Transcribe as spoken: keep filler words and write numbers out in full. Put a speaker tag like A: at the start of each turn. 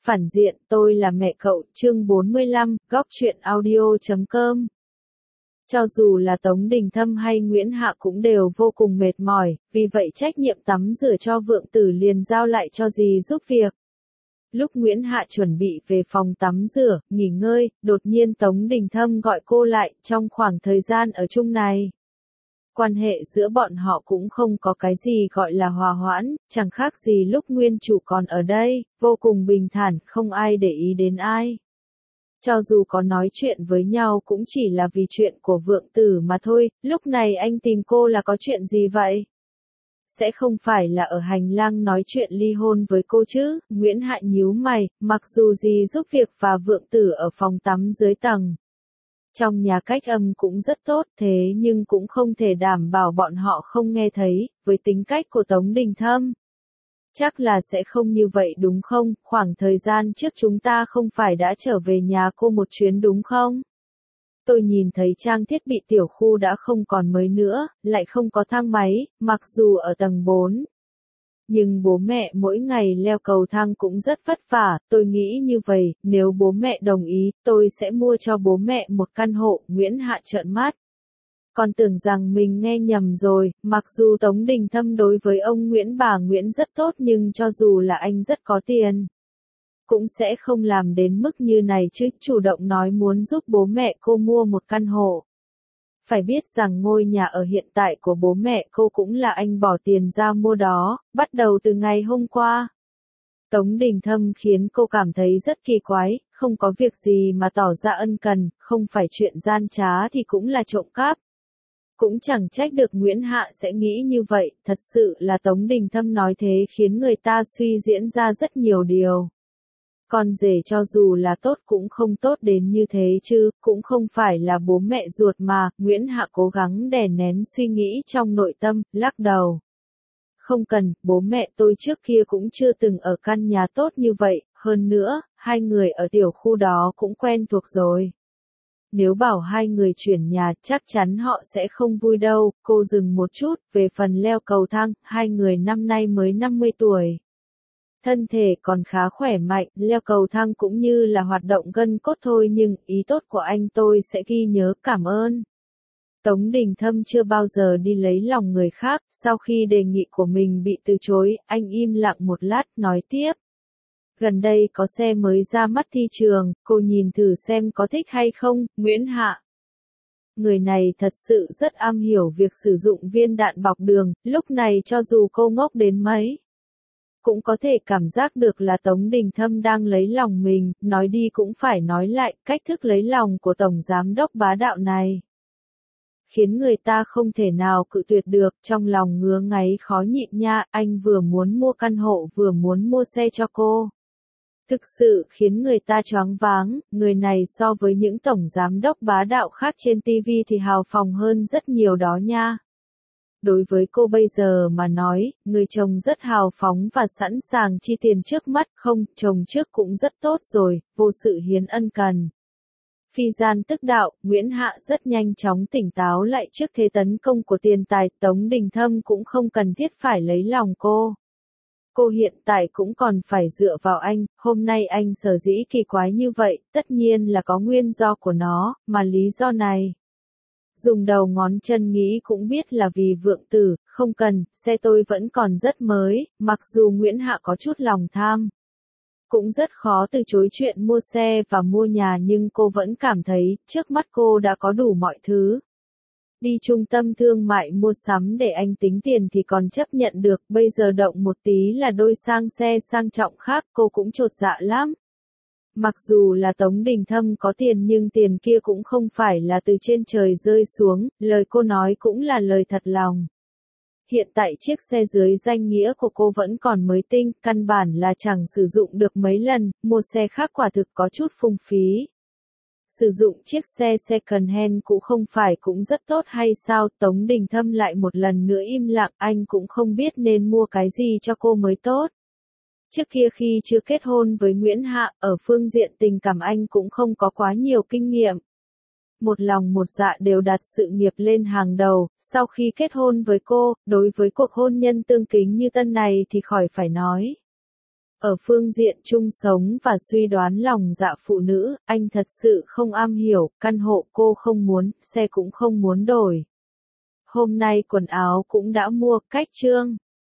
A: Phản diện, tôi là mẹ cậu, chương bốn mươi lăm, góc truyện audio chấm com. Cho dù là Tống Đình Thâm hay Nguyễn Hạ cũng đều vô cùng mệt mỏi, vì vậy trách nhiệm tắm rửa cho Vượng Tử liền giao lại cho dì giúp việc. Lúc Nguyễn Hạ chuẩn bị về phòng tắm rửa, nghỉ ngơi, đột nhiên Tống Đình Thâm gọi cô lại, trong khoảng thời gian ở chung này. Quan hệ giữa bọn họ cũng không có cái gì gọi là hòa hoãn, chẳng khác gì lúc nguyên chủ còn ở đây, vô cùng bình thản, không ai để ý đến ai. Cho dù có nói chuyện với nhau cũng chỉ là vì chuyện của Vượng Tử mà thôi, lúc này anh tìm cô là có chuyện gì vậy? Sẽ không phải là ở hành lang nói chuyện ly hôn với cô chứ? Nguyễn Hạ nhíu mày, mặc dù dì giúp việc và Vượng Tử ở phòng tắm dưới tầng. Trong nhà cách âm cũng rất tốt, thế nhưng cũng không thể đảm bảo bọn họ không nghe thấy, với tính cách của Tống Đình Thâm. Chắc là sẽ không như vậy đúng không? Khoảng thời gian trước chúng ta không phải đã trở về nhà cô một chuyến đúng không? Tôi nhìn thấy trang thiết bị tiểu khu đã không còn mới nữa, lại không có thang máy, mặc dù ở tầng bốn. Nhưng bố mẹ mỗi ngày leo cầu thang cũng rất vất vả, tôi nghĩ như vậy, nếu bố mẹ đồng ý, tôi sẽ mua cho bố mẹ một căn hộ. Nguyễn Hạ trợn mắt. Còn tưởng rằng mình nghe nhầm rồi, mặc dù Tống Đình Thâm đối với ông Nguyễn bà Nguyễn rất tốt nhưng cho dù là anh rất có tiền, cũng sẽ không làm đến mức như này chứ, chủ động nói muốn giúp bố mẹ cô mua một căn hộ. Phải biết rằng ngôi nhà ở hiện tại của bố mẹ cô cũng là anh bỏ tiền ra mua đó, bắt đầu từ ngày hôm qua. Tống Đình Thâm khiến cô cảm thấy rất kỳ quái, không có việc gì mà tỏ ra ân cần, không phải chuyện gian trá thì cũng là trộm cắp. Cũng chẳng trách được Nguyễn Hạ sẽ nghĩ như vậy, thật sự là Tống Đình Thâm nói thế khiến người ta suy diễn ra rất nhiều điều. Con rể cho dù là tốt cũng không tốt đến như thế chứ, cũng không phải là bố mẹ ruột mà. Nguyễn Hạ cố gắng đè nén suy nghĩ trong nội tâm, lắc đầu. Không cần, bố mẹ tôi trước kia cũng chưa từng ở căn nhà tốt như vậy, hơn nữa, hai người ở tiểu khu đó cũng quen thuộc rồi. Nếu bảo hai người chuyển nhà, chắc chắn họ sẽ không vui đâu. Cô dừng một chút, về phần leo cầu thang, hai người năm nay mới năm mươi tuổi. Thân thể còn khá khỏe mạnh, leo cầu thang cũng như là hoạt động gân cốt thôi nhưng ý tốt của anh tôi sẽ ghi nhớ, cảm ơn. Tống Đình Thâm chưa bao giờ đi lấy lòng người khác, sau khi đề nghị của mình bị từ chối, anh im lặng một lát, nói tiếp. Gần đây có xe mới ra mắt thị trường, cô nhìn thử xem có thích hay không. Nguyễn Hạ. Người này thật sự rất am hiểu việc sử dụng viên đạn bọc đường, lúc này cho dù cô ngốc đến mấy, cũng có thể cảm giác được là Tống Đình Thâm đang lấy lòng mình, nói đi cũng phải nói lại, cách thức lấy lòng của Tổng Giám đốc bá đạo này khiến người ta không thể nào cự tuyệt được, trong lòng ngứa ngáy khó nhịn nha, anh vừa muốn mua căn hộ vừa muốn mua xe cho cô. Thực sự khiến người ta choáng váng, người này so với những tổng giám đốc bá đạo khác trên ti vi thì hào phóng hơn rất nhiều đó nha. Đối với cô bây giờ mà nói, người chồng rất hào phóng và sẵn sàng chi tiền trước mắt, không, chồng trước cũng rất tốt rồi, vô sự hiến ân cần. Phi gian tức đạo, Nguyễn Hạ rất nhanh chóng tỉnh táo lại trước thế tấn công của tiền tài, Tống Đình Thâm cũng không cần thiết phải lấy lòng cô. Cô hiện tại cũng còn phải dựa vào anh, hôm nay anh sở dĩ kỳ quái như vậy, tất nhiên là có nguyên do của nó, mà lý do này. Dùng đầu ngón chân nghĩ cũng biết là vì Vượng Tử, không cần, xe tôi vẫn còn rất mới, mặc dù Nguyễn Hạ có chút lòng tham. Cũng rất khó từ chối chuyện mua xe và mua nhà nhưng cô vẫn cảm thấy, trước mắt cô đã có đủ mọi thứ. Đi trung tâm thương mại mua sắm để anh tính tiền thì còn chấp nhận được, bây giờ động một tí là đôi sang xe sang trọng khác, cô cũng chột dạ lắm. Mặc dù là Tống Đình Thâm có tiền nhưng tiền kia cũng không phải là từ trên trời rơi xuống, lời cô nói cũng là lời thật lòng. Hiện tại chiếc xe dưới danh nghĩa của cô vẫn còn mới tinh, căn bản là chẳng sử dụng được mấy lần, mua xe khác quả thực có chút phung phí. Sử dụng chiếc xe second hand cũng không phải cũng rất tốt hay sao? Tống Đình Thâm lại một lần nữa im lặng, anh cũng không biết nên mua cái gì cho cô mới tốt. Trước kia khi chưa kết hôn với Nguyễn Hạ, ở phương diện tình cảm anh cũng không có quá nhiều kinh nghiệm. Một lòng một dạ đều đặt sự nghiệp lên hàng đầu, sau khi kết hôn với cô, đối với cuộc hôn nhân tương kính như tân này thì khỏi phải nói. Ở phương diện chung sống và suy đoán lòng dạ phụ nữ, anh thật sự không am hiểu, căn hộ cô không muốn, xe cũng không muốn đổi. Hôm nay quần áo cũng đã mua, cách trương.